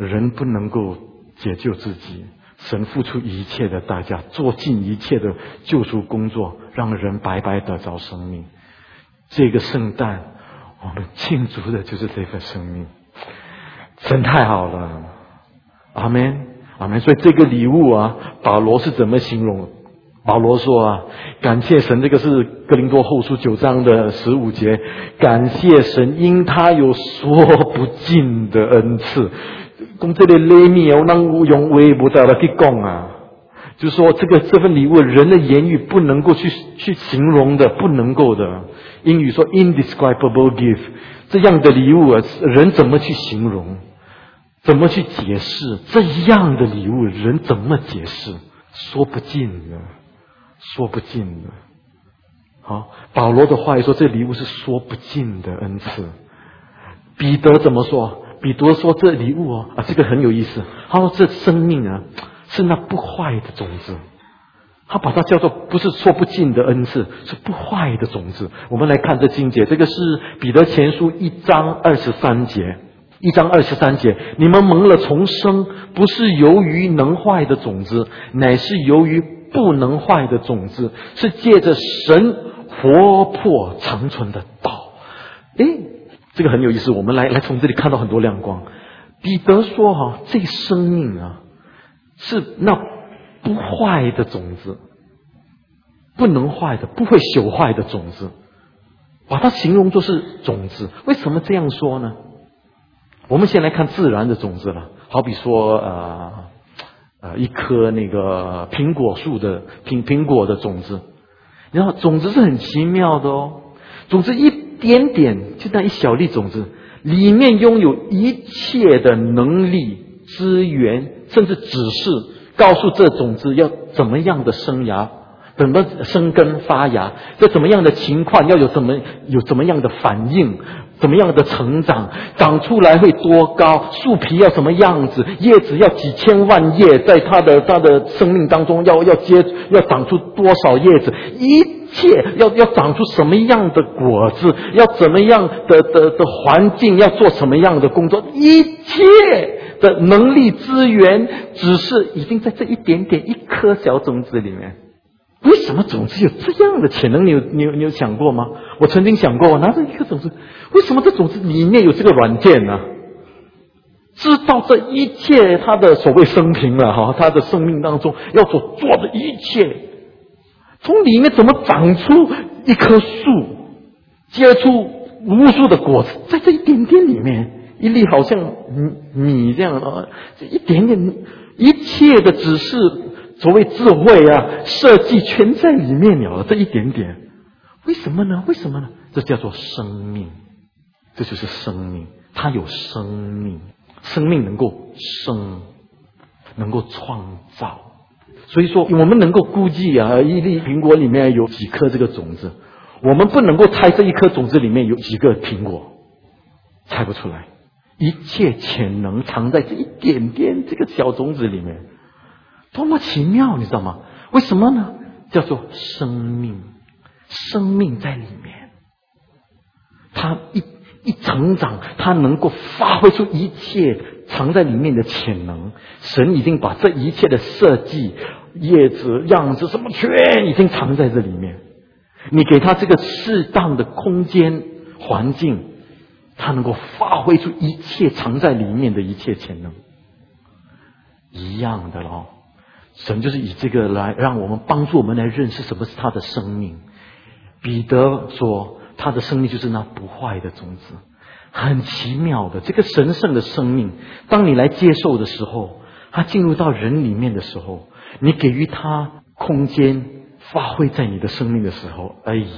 人不能够解救自己，神付出一切的代价，做尽一切的救赎工作，让人白白得着生命。这个圣诞我们庆祝的就是这份生命，神太好了，阿们阿们。所以这个礼物啊，保罗是怎么形容？保罗说啊，感谢神，这个是哥林多后书九章的十五节，感谢神，因他有说不尽的恩赐。讲这个礼物我能用话不得来去讲啊，就是说这个这份礼物，人的言语不能够去去形容的，不能够的。英语说 indescribable gift， 这样的礼物啊，人怎么去形容？怎么去解释？这样的礼物，人怎么解释？说不尽的，说不尽的。好，保罗的话也说，这礼物是说不尽的恩赐。彼得怎么说？彼得说这礼物哦啊，这个很有意思。他说这生命啊，是那不坏的种子。他把它叫做不是说不尽的恩赐，是不坏的种子。我们来看这经节，这个是彼得前书一章二十三节。一章二十三节，你们蒙了重生，不是由于能坏的种子，乃是由于不能坏的种子，是借着神活泼长存的道。诶，这个很有意思，我们来来从这里看到很多亮光。彼得说哈、啊，这个生命啊，是那不坏的种子，不能坏的，不会朽坏的种子，把它形容作是种子。为什么这样说呢？我们先来看自然的种子了，好比说呃呃一颗那个苹果树的苹苹果的种子，然后种子是很奇妙的哦，种子一点点，就那一小粒种子，里面拥有一切的能力、资源，甚至指示，告诉这种子要怎么样的生芽，怎么生根发芽，在怎么样的情况要有怎么有怎么样的反应，怎么样的成长，长出来会多高，树皮要什么样子，叶子要几千万叶，在它的它的生命当中要要接要长出多少叶子，一切要要长出什么样的果子，要怎么样的的的环境，要做什么样的工作，一切的能力资源，只是已经在这一点点一颗小种子里面。为什么种子有这样的潜能？你有你有你有想过吗？我曾经想过，我拿着一颗种子，为什么这种子里面有这个软件呢？知道这一切他的所谓生平了哈，他的生命当中要所做的一切，从里面怎么长出一棵树，结出无数的果子，在这一点点里面，一粒好像米这样啊，这一点点，一切的指示。所谓智慧啊，设计全在里面了，这一点点，为什么呢？为什么呢？这叫做生命，这就是生命，它有生命，生命能够生，能够创造。所以说，我们能够估计啊，一粒苹果里面有几颗这个种子，我们不能够猜这一颗种子里面有几个苹果，猜不出来。一切潜能藏在这一点点这个小种子里面。多么奇妙，你知道吗？为什么呢？叫做生命，生命在里面，它一一成长，它能够发挥出一切藏在里面的潜能。神已经把这一切的设计、叶子、样子什么全已经藏在这里面。你给它这个适当的空间环境，它能够发挥出一切藏在里面的一切潜能。一样的咯。神就是以这个来让我们帮助我们来认识什么是他的生命。彼得说他的生命就是那不坏的种子，很奇妙的这个神圣的生命，当你来接受的时候，他进入到人里面的时候，你给予他空间发挥在你的生命的时候，哎呀，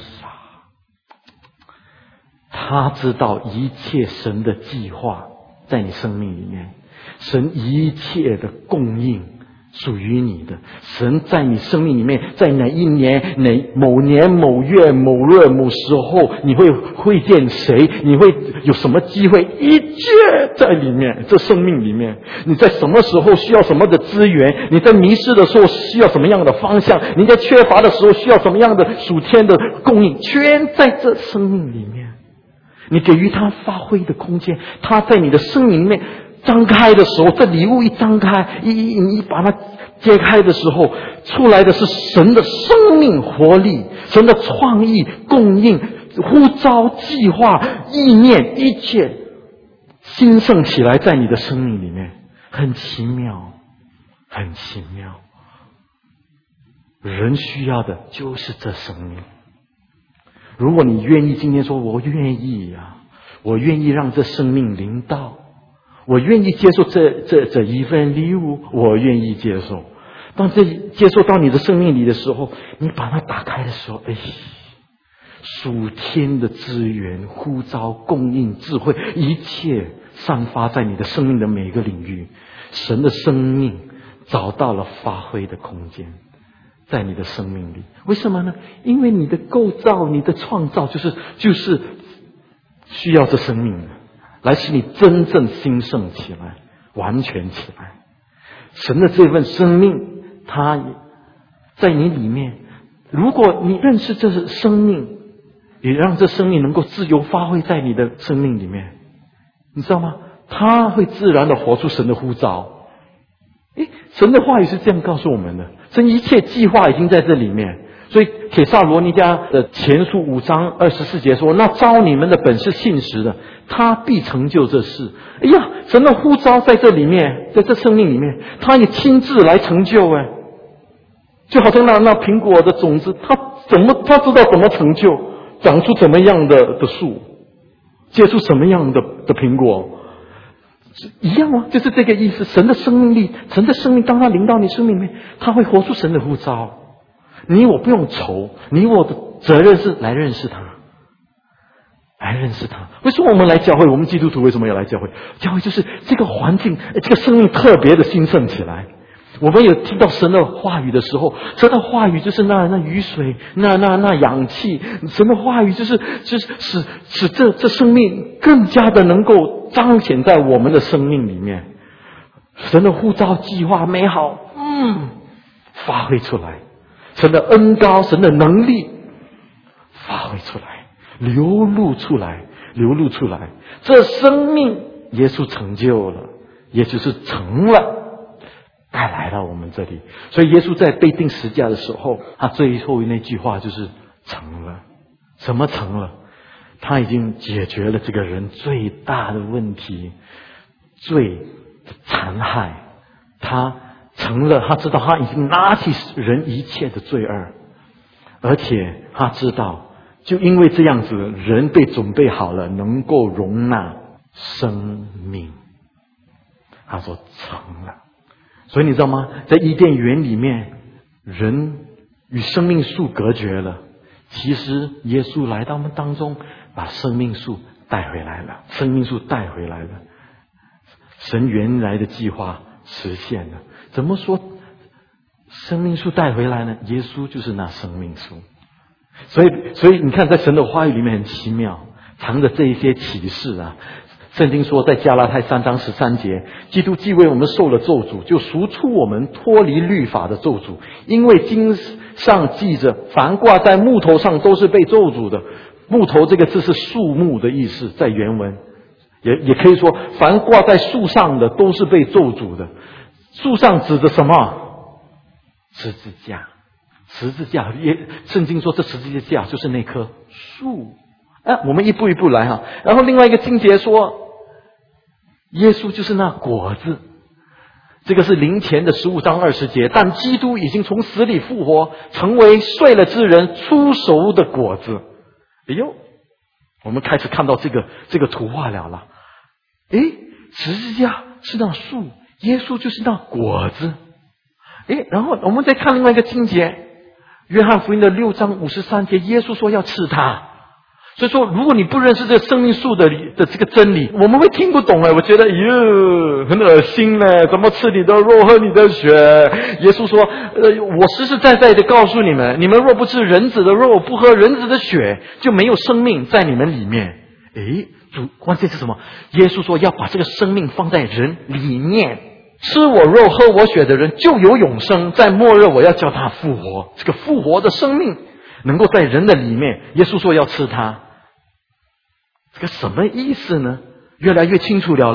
他知道一切神的计划在你生命里面，神一切的供应属于你的，神在你生命里面，在哪一年哪某年某月某日某时候，你会会见谁，你会有什么机会，一切在里面，这生命里面，你在什么时候需要什么的资源，你在迷失的时候需要什么样的方向，你在缺乏的时候需要什么样的属天的供应，全在这生命里面。你给予他发挥的空间，他在你的生命里面张开的时候，这礼物一张开，一一你把它揭开的时候，出来的是神的生命活力，神的创意供应，呼召计划意念，一切兴盛起来在你的生命里面，很奇妙，很奇妙。人需要的就是这生命。如果你愿意今天说我愿意呀、啊，我愿意让这生命临到，我愿意接受这这这一份礼物，我愿意接受。当这接受到你的生命里的时候，你把它打开的时候，哎，属天的资源呼召供应智慧，一切散发在你的生命的每个领域，神的生命找到了发挥的空间在你的生命里。为什么呢？因为你的构造，你的创造就是就是需要这生命来使你真正兴盛起来，完全起来。神的这份生命它在你里面，如果你认识这是生命，也让这生命能够自由发挥在你的生命里面，你知道吗？它会自然的活出神的呼召。诶，神的话语是这样告诉我们的，神一切计划已经在这里面。所以帖撒罗尼迦的前书五章二十四节说，那召你们的本是信实的，他必成就这事。哎呀，神的呼召在这里面，在这生命里面，他也亲自来成就。哎，就好像那那苹果的种子，他怎么他知道怎么成就，长出怎么样的的树，结出什么样的的苹果，一样啊，就是这个意思。神的生命力，神的生命当他临到你生命里面，他会活出神的呼召。你我不用愁，你我的责任是来认识他，来认识他。为什么我们来教会？我们基督徒为什么要来教会？教会就是这个环境，这个生命特别的兴盛起来。我们有听到神的话语的时候，神的话语就是那那雨水，那那那氧气，神的话语就是就是使使这这生命更加的能够彰显在我们的生命里面。神的呼召计划美好，嗯，发挥出来。神的恩膏，神的能力发挥出来，流露出来，流露出来。这生命耶稣成就了，也就是成了，带来了我们这里。所以耶稣在被钉十字架的时候，他最后那句话就是成了。什么成了？他已经解决了这个人最大的问题，最残害他成了，他知道他已经拿起人一切的罪恶，而且他知道就因为这样子，人被准备好了能够容纳生命。他说成了。所以你知道吗？在伊甸园里面，人与生命树隔绝了，其实耶稣来到我们当中，把生命树带回来了，生命树带回来了，神原来的计划实现了。怎么说生命树带回来呢？耶稣就是那生命树。所以所以你看，在神的话语里面很奇妙，藏着这一些启示啊。圣经说在加拉太三章十三节，基督既为我们受了咒诅，就赎出我们脱离律法的咒诅，因为经上记着，凡挂在木头上都是被咒诅的。木头这个字是树木的意思，在原文也也可以说凡挂在树上的都是被咒诅的。树上指的什么？十字架。十字架也，圣经说这十字架就是那棵树。啊，我们一步一步来哈。然后另外一个经节说，耶稣就是那果子，这个是灵前的十五章二十节。但基督已经从死里复活，成为睡了之人初熟的果子。哎呦，我们开始看到这个这个图画了了。诶，十字架是那树，耶稣就是那果子。诶，然后我们再看另外一个经节，约翰福音的六章五十三节，耶稣说要吃它。所以说，如果你不认识这个生命树的的这个真理，我们会听不懂哎。我觉得，哟，很恶心呢，怎么吃你的肉喝你的血？耶稣说，呃，我实实在在的告诉你们，你们若不吃人子的肉，不喝人子的血，就没有生命在你们里面。诶，主关键是什么？耶稣说要把这个生命放在人里面，吃我肉喝我血的人就有永生，在末日我要叫他复活。这个复活的生命能够在人的里面，耶稣说要吃它。这个什么意思呢？越来越清楚了了。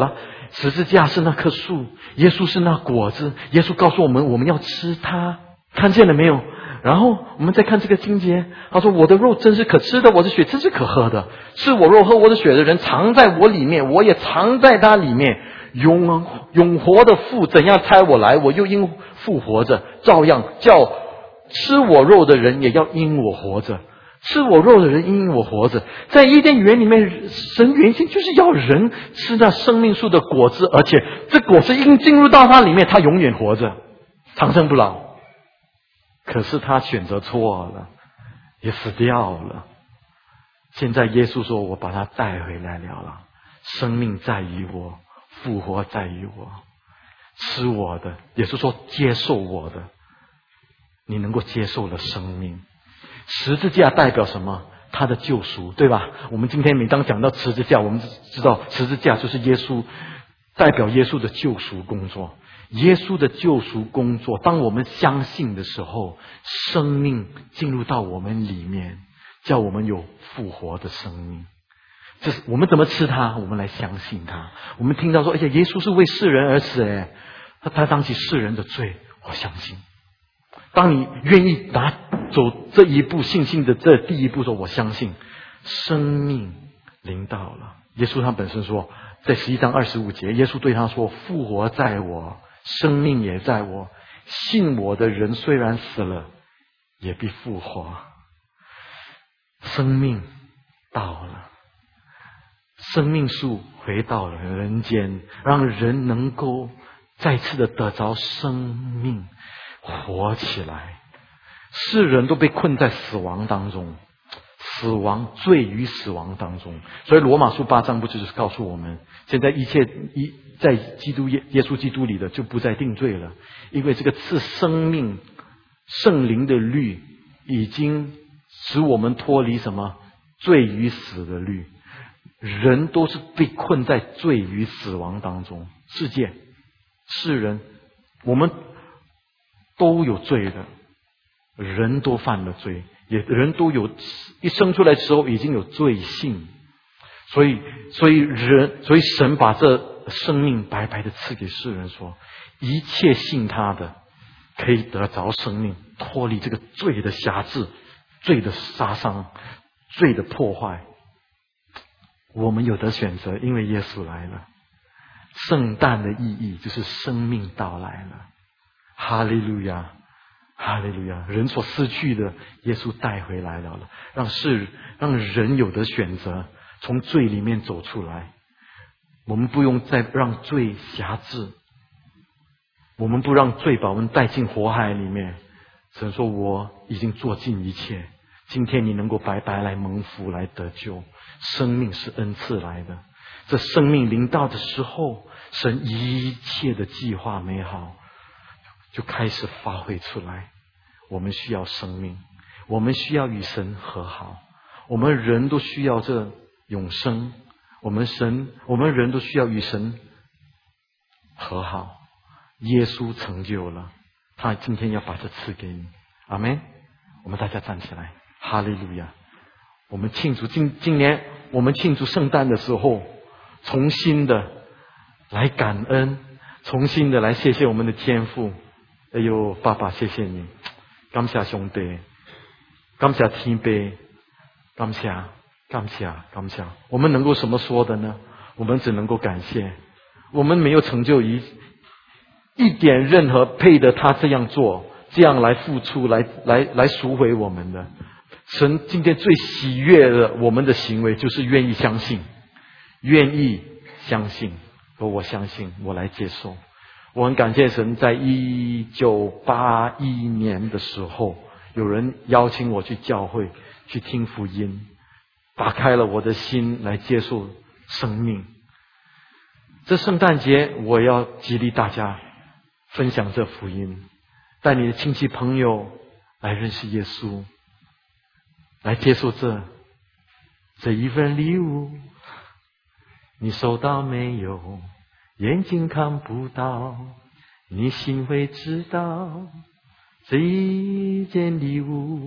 十字架是那棵树，耶稣是那果子，耶稣告诉我们我们要吃它，看见了没有？然后我们再看这个经节，他说我的肉真是可吃的，我的血真是可喝的，吃我肉喝我的血的人藏在我里面，我也藏在他里面。永永活的父怎样差我来，我又因父活着，照样叫吃我肉的人也要因我活着，吃我肉的人因我活着。在伊甸园里面，神原先就是要人吃那生命树的果子，而且这果子一进入到他里面，他永远活着，长生不老。可是他选择错了，也死掉了。现在耶稣说，我把他带回来了了，生命在于我，复活在于我，吃我的，也是说接受我的，你能够接受了生命。十字架代表什么？他的救赎，对吧？我们今天每当讲到十字架，我们知道十字架就是耶稣，代表耶稣的救赎工作。耶稣的救赎工作，当我们相信的时候，生命进入到我们里面，叫我们有复活的生命。这是我们怎么吃它？我们来相信它。我们听到说，而且耶稣是为世人而死，哎，他他当起世人的罪，我相信。当你愿意拿走这一步信心的这第一步说，我相信生命临到了。耶稣他本身说，在十一章二十五节，耶稣对他说，复活在我，生命也在我，信我的人虽然死了，也必复活。生命到了，生命树回到了人间，让人能够再次的得着生命，活起来。世人都被困在死亡当中，死亡罪与死亡当中。所以罗马书八章不就是告诉我们，现在一切一在基督耶耶稣基督里的就不再定罪了，因为这个赐生命圣灵的律已经使我们脱离什么罪与死的律。人都是被困在罪与死亡当中，世界世人我们都有罪的，人都犯了罪，也人都有一生出来的时候已经有罪性，所以所以人所以神把这生命白白的赐给世人，说一切信他的可以得着生命，脱离这个罪的辖制，罪的杀伤，罪的破坏。我们有得选择，因为耶稣来了。圣诞的意义就是生命到来了，哈利路亚，哈利路亚！人所失去的，耶稣带回来了，让世让人有得选择，从罪里面走出来。我们不用再让罪辖制，我们不让罪把我们带进火海里面。神说，我已经做尽一切，今天你能够白白来蒙福，来得救。生命是恩赐来的，这生命临到的时候，神一切的计划美好就开始发挥出来。我们需要生命，我们需要与神和好，我们人都需要这永生，我们神我们人都需要与神和好。耶稣成就了，他今天要把这赐给你。阿们。我们大家站起来，哈利路亚！我们庆祝今今年我们庆祝圣诞的时候，重新的来感恩，重新的来谢谢我们的天父。哎呦，爸爸，谢谢你，感谢兄弟，感谢天父，感谢感谢感谢。我们能够什么说的呢？我们只能够感谢。我们没有成就一一点任何配得他这样做，这样来付出，来来来赎回我们的。神今天最喜悦的我们的行为，就是愿意相信，愿意相信，说我相信，我来接受。我很感谢神，在一九八一年的时候，有人邀请我去教会去听福音，打开了我的心来接受生命。这圣诞节我要激励大家分享这福音，带你的亲戚朋友来认识耶稣，来接受这这一份礼物。你收到没有？眼睛看不到，你心会知道，这一件礼物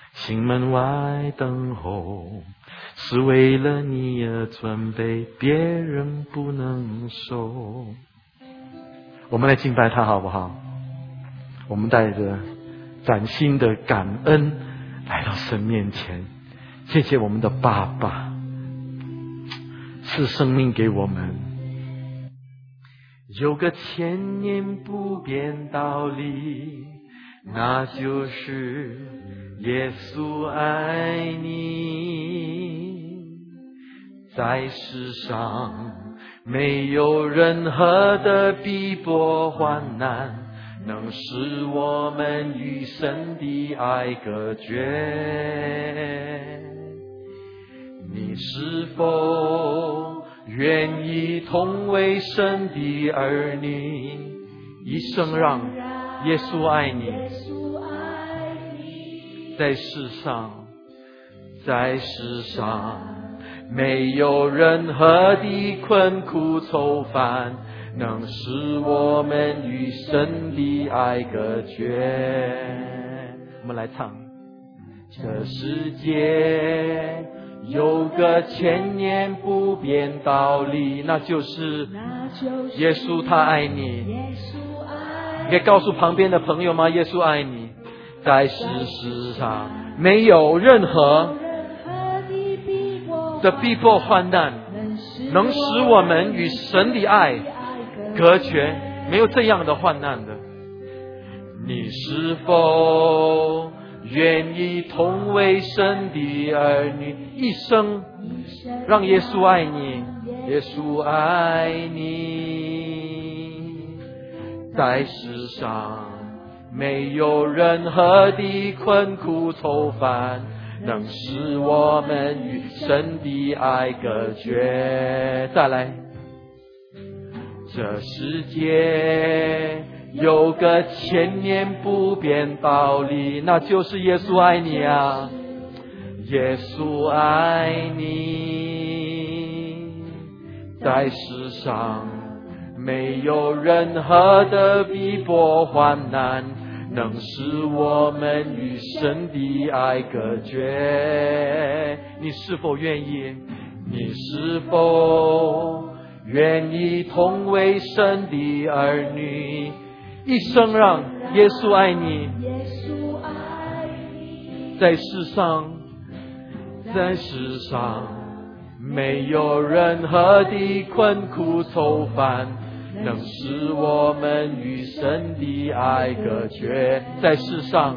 心门外等候，是为了你而准备，别人不能收。我们来敬拜他好不好？我们带着崭新的感恩来到神面前，谢谢我们的爸爸赐生命给我们。有个千年不变道理，那就是耶稣爱你。在世上没有任何的逼迫患难能使我们与神的爱隔绝。你是否愿意同为神的儿女，一生让耶稣爱你？在世上，在世上没有任何的困苦愁烦能使我们与神的爱隔绝。我们来唱。这世界有个千年不变道理，那就是耶稣他爱你。你可以告诉旁边的朋友吗？耶稣爱你。在世世上没有任何的逼迫患难能使我们与神的爱隔绝，没有这样的患难的。你是否愿意同为神的儿女，一生让耶稣爱你？耶稣爱你。在世上没有任何的困苦愁烦能使我们与神的爱隔绝。再来。这世界有个千年不变道理，那就是耶稣爱你啊，耶稣爱你。在世上没有任何的逼迫患难能使我们与神的爱隔绝。你是否愿意？你是否愿意同为神的儿女，一生让耶稣爱你？在世上，在世上没有任何的困苦愁烦能使我们与神的爱隔绝。在世上，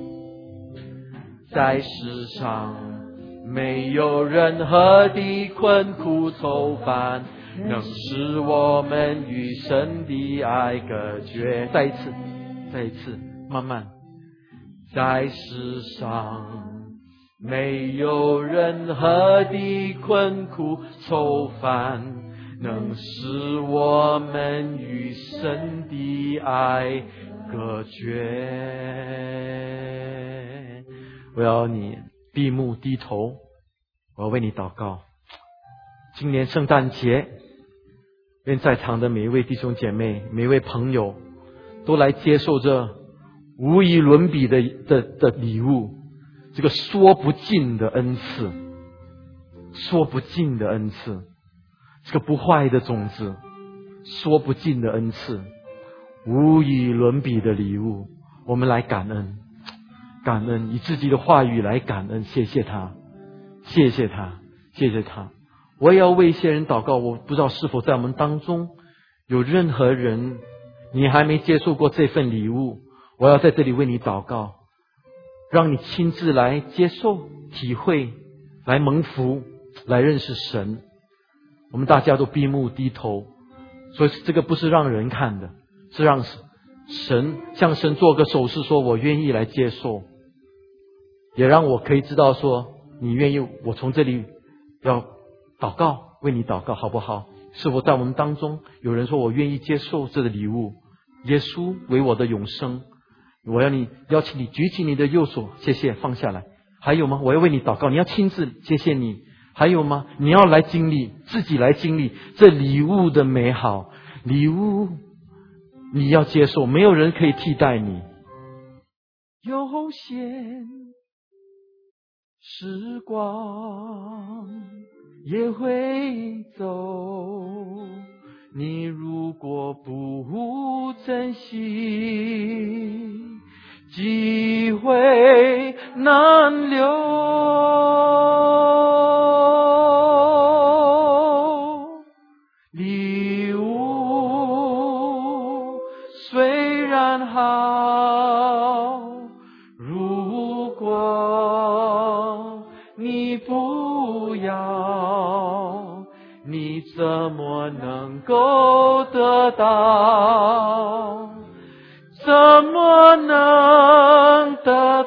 在世上没有任何的困苦愁烦能使我们与神的爱隔绝。再一次，再一次，慢慢。在世上没有任何的困苦愁烦能使我们与神的爱隔绝。我要你闭目低头，我要为你祷告。今年圣诞节，愿在场的每一位弟兄姐妹，每一位朋友都来接受这无与伦比的的的礼物，这个说不尽的恩赐，说不尽的恩赐，这个不坏的种子，说不尽的恩赐，无与伦比的礼物。我们来感恩，感恩，以自己的话语来感恩。谢谢他，谢谢他，谢谢他。我也要为一些人祷告，我不知道是否在我们当中有任何人你还没接受过这份礼物，我要在这里为你祷告，让你亲自来接受、体会，来蒙福，来认识神。我们大家都闭目低头，所以这个不是让人看的，是让神向神做个手势，说我愿意来接受，也让我可以知道说你愿意，我从这里要祷告，为你祷告，好不好？是否在我们当中有人说我愿意接受这个礼物，耶稣为我的永生？我要你邀请你举起你的右手，谢谢，放下来。还有吗？我要为你祷告，你要亲自，谢谢你。还有吗？你要来经历，自己来经历这礼物的美好，礼物你要接受，没有人可以替代你。有限时光也会走，你如果不珍惜，机会难留。礼物虽然好，如果你不要，你怎么能够得到？怎么能得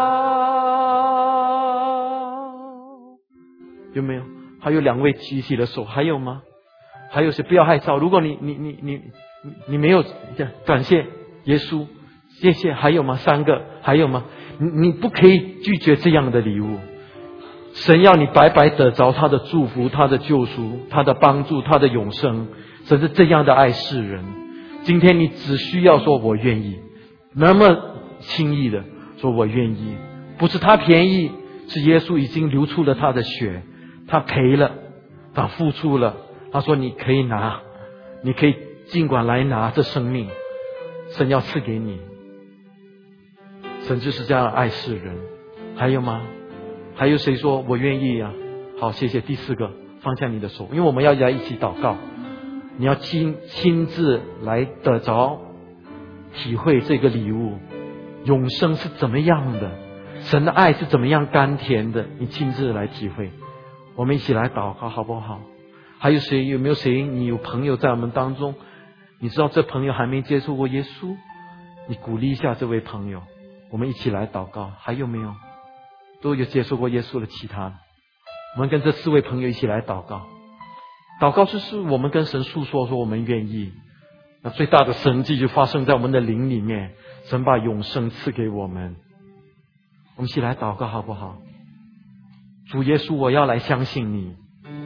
到？有没有？还有两位举起了手，还有吗？还有谁？不要害臊。如果你你你你你没有，感谢耶稣，谢谢。还有吗？三个，还有吗？你你不可以拒绝这样的礼物。神要你白白得着他的祝福，他的救赎，他的帮助，他的永生。神是这样的爱世人。今天你只需要说我愿意，那么轻易的说我愿意，不是他便宜，是耶稣已经流出了他的血，他赔了，他付出了，他说你可以拿，你可以尽管来拿这生命，神要赐给你。神就是这样爱世人。还有吗？还有谁说我愿意啊？好，谢谢。第四个，放下你的手，因为我们要来一起祷告，你要亲亲自来得着体会这个礼物，永生是怎么样的，神的爱是怎么样甘甜的，你亲自来体会。我们一起来祷告好不好？还有谁？有没有谁？你有朋友在我们当中，你知道这朋友还没接触过耶稣，你鼓励一下这位朋友。我们一起来祷告。还有没有都有接触过耶稣的其他的？我们跟这四位朋友一起来祷告。祷告就是我们跟神诉说说我们愿意，那最大的神迹就发生在我们的灵里面，神把永生赐给我们。我们一起来祷告好不好？主耶稣，我要来相信你，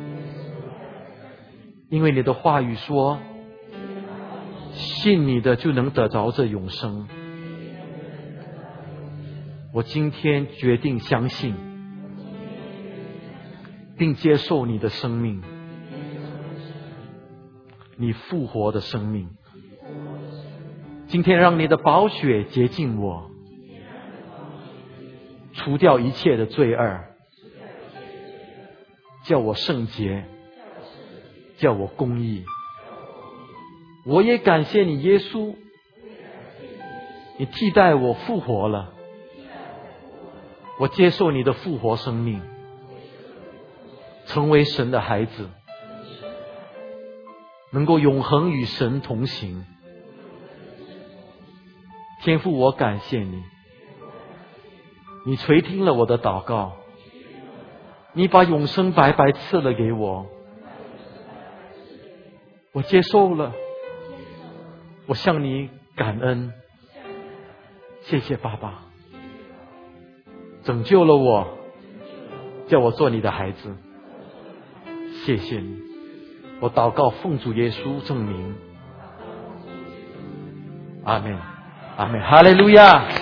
因为你的话语说，信你的就能得着这永生。我今天决定相信，并接受你的生命，你复活的生命。今天让你的宝血洁净我，除掉一切的罪恶，叫我圣洁，叫我公义。我也感谢你耶稣，你替代我复活了，我接受你的复活生命，成为神的孩子，能够永恒与神同行。天父，我感谢你，你垂听了我的祷告，你把永生白白赐了给我，我接受了，我向你感恩，谢谢爸爸，拯救了我，叫我做你的孩子，谢谢你。我祷告奉主耶稣证明，阿们，阿们，哈利路亚。